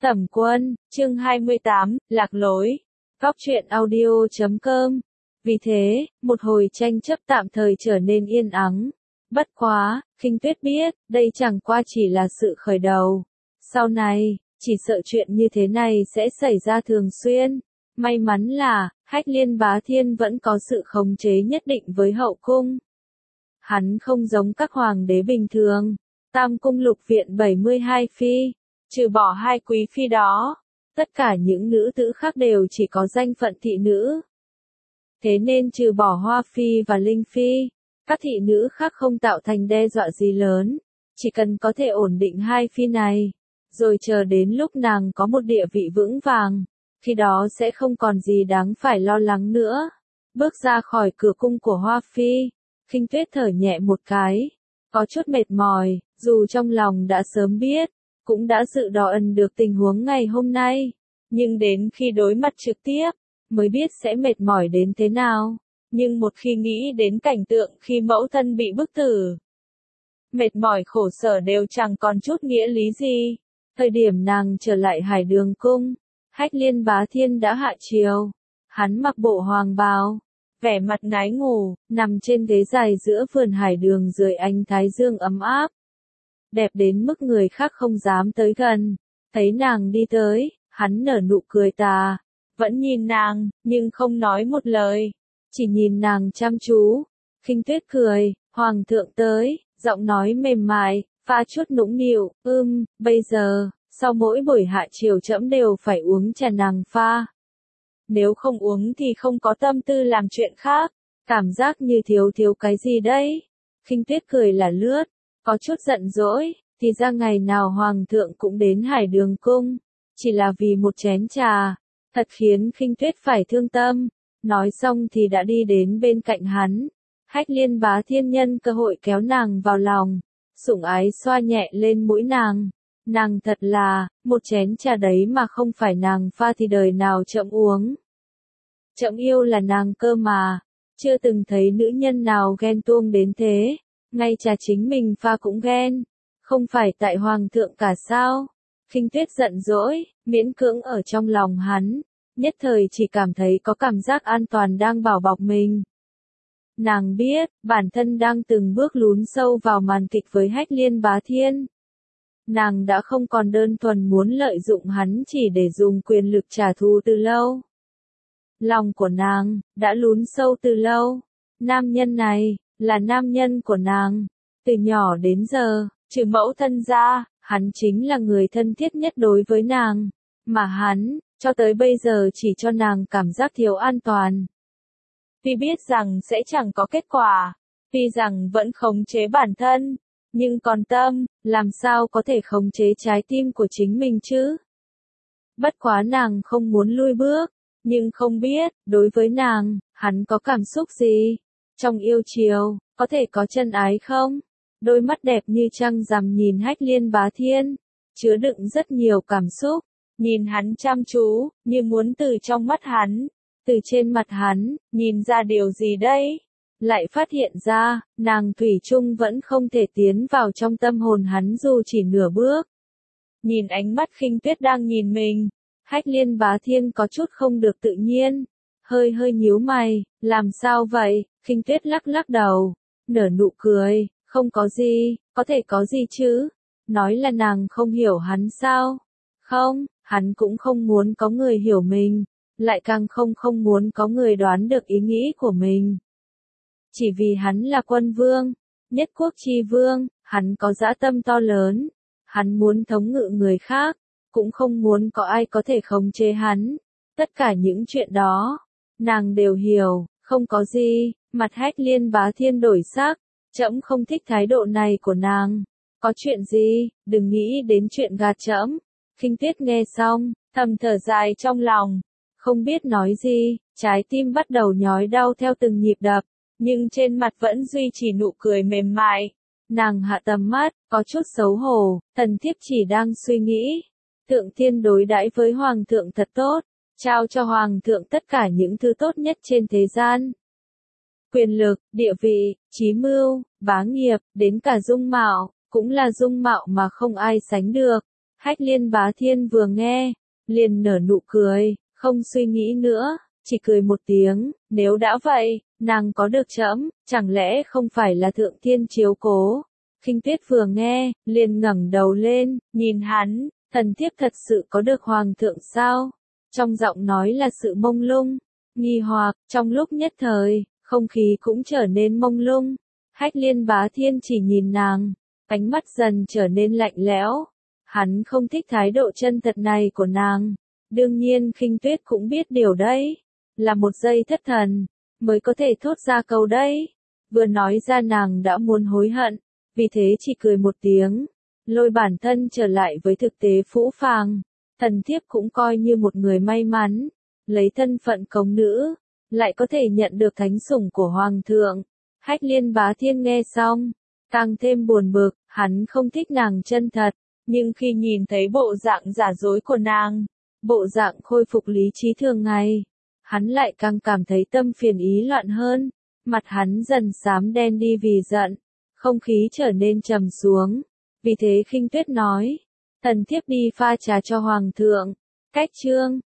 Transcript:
Tẩm Quân, chương 28, lạc lối. Góc truyện audio.com. Vì thế, một hồi tranh chấp tạm thời trở nên yên ắng. Bất quá, Khinh Tuyết biết, đây chẳng qua chỉ là sự khởi đầu. Sau này, chỉ sợ chuyện như thế này sẽ xảy ra thường xuyên. May mắn là, Hách Liên Bá Thiên vẫn có sự khống chế nhất định với hậu cung. Hắn không giống các hoàng đế bình thường. Tam cung lục viện 72 phi. Trừ bỏ 2 quý phi đó, tất cả những nữ tử khác đều chỉ có danh phận thị nữ. Thế nên trừ bỏ Hoa phi và Linh phi, các thị nữ khác không tạo thành đe dọa gì lớn, chỉ cần có thể ổn định 2 phi này, rồi chờ đến lúc nàng có một địa vị vững vàng, khi đó sẽ không còn gì đáng phải lo lắng nữa. Bước ra khỏi cửa cung của Hoa phi, Khinh Tuyết thở nhẹ một cái, có chút mệt mỏi, dù trong lòng đã sớm biết, cũng đã dự đoán được tình huống ngày hôm nay, nhưng đến khi đối mặt trực tiếp, mới biết sẽ mệt mỏi đến thế nào. Nhưng một khi nghĩ đến cảnh tượng khi mẫu thân bị bức tử, mệt mỏi khổ sở đều chẳng còn chút nghĩa lý gì. Thời điểm nàng trở lại Hải Đường cung, Hách Liên Bá Thiên đã hạ triều, hắn mặc bộ hoàng bào, vẻ mặt ngái ngủ, nằm trên ghế dài giữa vườn Hải Đường dưới ánh thái dương ấm áp. Đẹp đến mức người khác không dám tới gần. Thấy nàng đi tới, hắn nở nụ cười tà, vẫn nhìn nàng, nhưng không nói một lời, chỉ nhìn nàng chăm chú. Khinh Tuyết cười, hoàng thượng tới, giọng nói mềm mại, pha chút nũng nịu, bây giờ, sau mỗi buổi hạ chiều trẫm đều phải uống trà nàng pha. Nếu không uống thì không có tâm tư làm chuyện khác, cảm giác như thiếu cái gì đấy. Khinh Tuyết cười là lướt, có chút giận dỗi, thì ra ngày nào hoàng thượng cũng đến Hải Đường cung, chỉ là vì một chén trà, thật khiến Khinh Tuyết phải thương tâm. Nói xong thì đã đi đến bên cạnh hắn. Hách Liên Bá Thiên nhân cơ hội kéo nàng vào lòng, sủng ái xoa nhẹ lên mũi nàng. Nàng thật là, một chén trà đấy mà không phải nàng pha thì đời nào trẫm uống. Trẫm yêu là nàng cơ mà, chưa từng thấy nữ nhân nào ghen tuông đến thế. Ngay trà chính mình pha cũng ghen, không phải tại hoàng thượng cả sao? Khinh Tuyết giận dỗi, miễn cưỡng ở trong lòng hắn, nhất thời chỉ cảm thấy có cảm giác an toàn đang bảo bọc mình. Nàng biết, bản thân đang từng bước lún sâu vào màn kịch với Hách Liên Bá Thiên. Nàng đã không còn đơn thuần muốn lợi dụng hắn chỉ để dùng quyền lực trả thù từ lâu. Lòng của nàng đã lún sâu từ lâu. Nam nhân này là nam nhân của nàng. Từ nhỏ đến giờ, trừ mẫu thân ra, hắn chính là người thân thiết nhất đối với nàng. Mà hắn, cho tới bây giờ chỉ cho nàng cảm giác thiếu an toàn. Tuy biết rằng sẽ chẳng có kết quả, tuy rằng vẫn khống chế bản thân, nhưng còn tâm, làm sao có thể khống chế trái tim của chính mình chứ? Bất quá nàng không muốn lui bước, nhưng không biết, đối với nàng, hắn có cảm xúc gì? Trong yêu chiều, có thể có chân ái không? Đôi mắt đẹp như trăng rằm nhìn Hách Liên Bá Thiên, chứa đựng rất nhiều cảm xúc, nhìn hắn chăm chú, như muốn từ trong mắt hắn, từ trên mặt hắn, nhìn ra điều gì đây? Lại phát hiện ra, nàng thủy chung vẫn không thể tiến vào trong tâm hồn hắn dù chỉ nửa bước. Nhìn ánh mắt Khinh Tuyết đang nhìn mình, Hách Liên Bá Thiên có chút không được tự nhiên, hơi nhíu mày, làm sao vậy? Khinh Tuyết lắc đầu, nở nụ cười, không có gì, có thể có gì chứ? Nói là nàng không hiểu hắn sao? Không, hắn cũng không muốn có người hiểu mình, lại càng không muốn có người đoán được ý nghĩ của mình. Chỉ vì hắn là quân vương, nhất quốc chi vương, hắn có dã tâm to lớn, hắn muốn thống ngự người khác, cũng không muốn có ai có thể khống chế hắn. Tất cả những chuyện đó, nàng đều hiểu, không có gì. Mặt Hách Liên Bá Thiên đổi sắc, trẫm không thích thái độ này của nàng. Có chuyện gì, đừng nghĩ đến chuyện gạt trẫm. Khinh Tuyết nghe xong, thầm thở dài trong lòng, không biết nói gì, trái tim bắt đầu nhói đau theo từng nhịp đập, nhưng trên mặt vẫn duy trì nụ cười mềm mại. Nàng hạ tầm mắt, có chút xấu hổ, thần thiếp chỉ đang suy nghĩ. Thượng Thiên đối đãi với hoàng thượng thật tốt, trao cho hoàng thượng tất cả những thứ tốt nhất trên thế gian. Quyền lực, địa vị, chí mưu, bá nghiệp, đến cả dung mạo, cũng là dung mạo mà không ai sánh được. Hách Liên Bá Thiên vừa nghe, liền nở nụ cười, không suy nghĩ nữa, chỉ cười một tiếng, nếu đã vậy, nàng có được trẫm, chẳng lẽ không phải là thượng thiên chiếu cố. Khinh Tuyết vừa nghe, liền ngẩng đầu lên, nhìn hắn, thần thiếp thật sự có được hoàng thượng sao? Trong giọng nói là sự mông lung, nghi hoặc, trong lúc nhất thời, không khí cũng trở nên mông lung. Hách Liên Bá Thiên chỉ nhìn nàng, ánh mắt dần trở nên lạnh lẽo. Hắn không thích thái độ chân thật này của nàng. Đương nhiên Khinh Tuyết cũng biết điều đấy. Là một giây thất thần, mới có thể thốt ra câu đấy. Vừa nói ra nàng đã muốn hối hận, vì thế chỉ cười một tiếng, lôi bản thân trở lại với thực tế phũ phàng. Thần thiếp cũng coi như một người may mắn, lấy thân phận công nữ, lại có thể nhận được thánh sủng của hoàng thượng. Hách Liên Bá Thiên nghe xong, càng thêm buồn bực, hắn không thích nàng chân thật, nhưng khi nhìn thấy bộ dạng giả dối của nàng, bộ dạng khôi phục lý trí thường ngày, hắn lại càng cảm thấy tâm phiền ý loạn hơn, mặt hắn dần xám đen đi vì giận, không khí trở nên trầm xuống. Vì thế Khinh Tuyết nói, thần thiếp đi pha trà cho hoàng thượng. Cách chương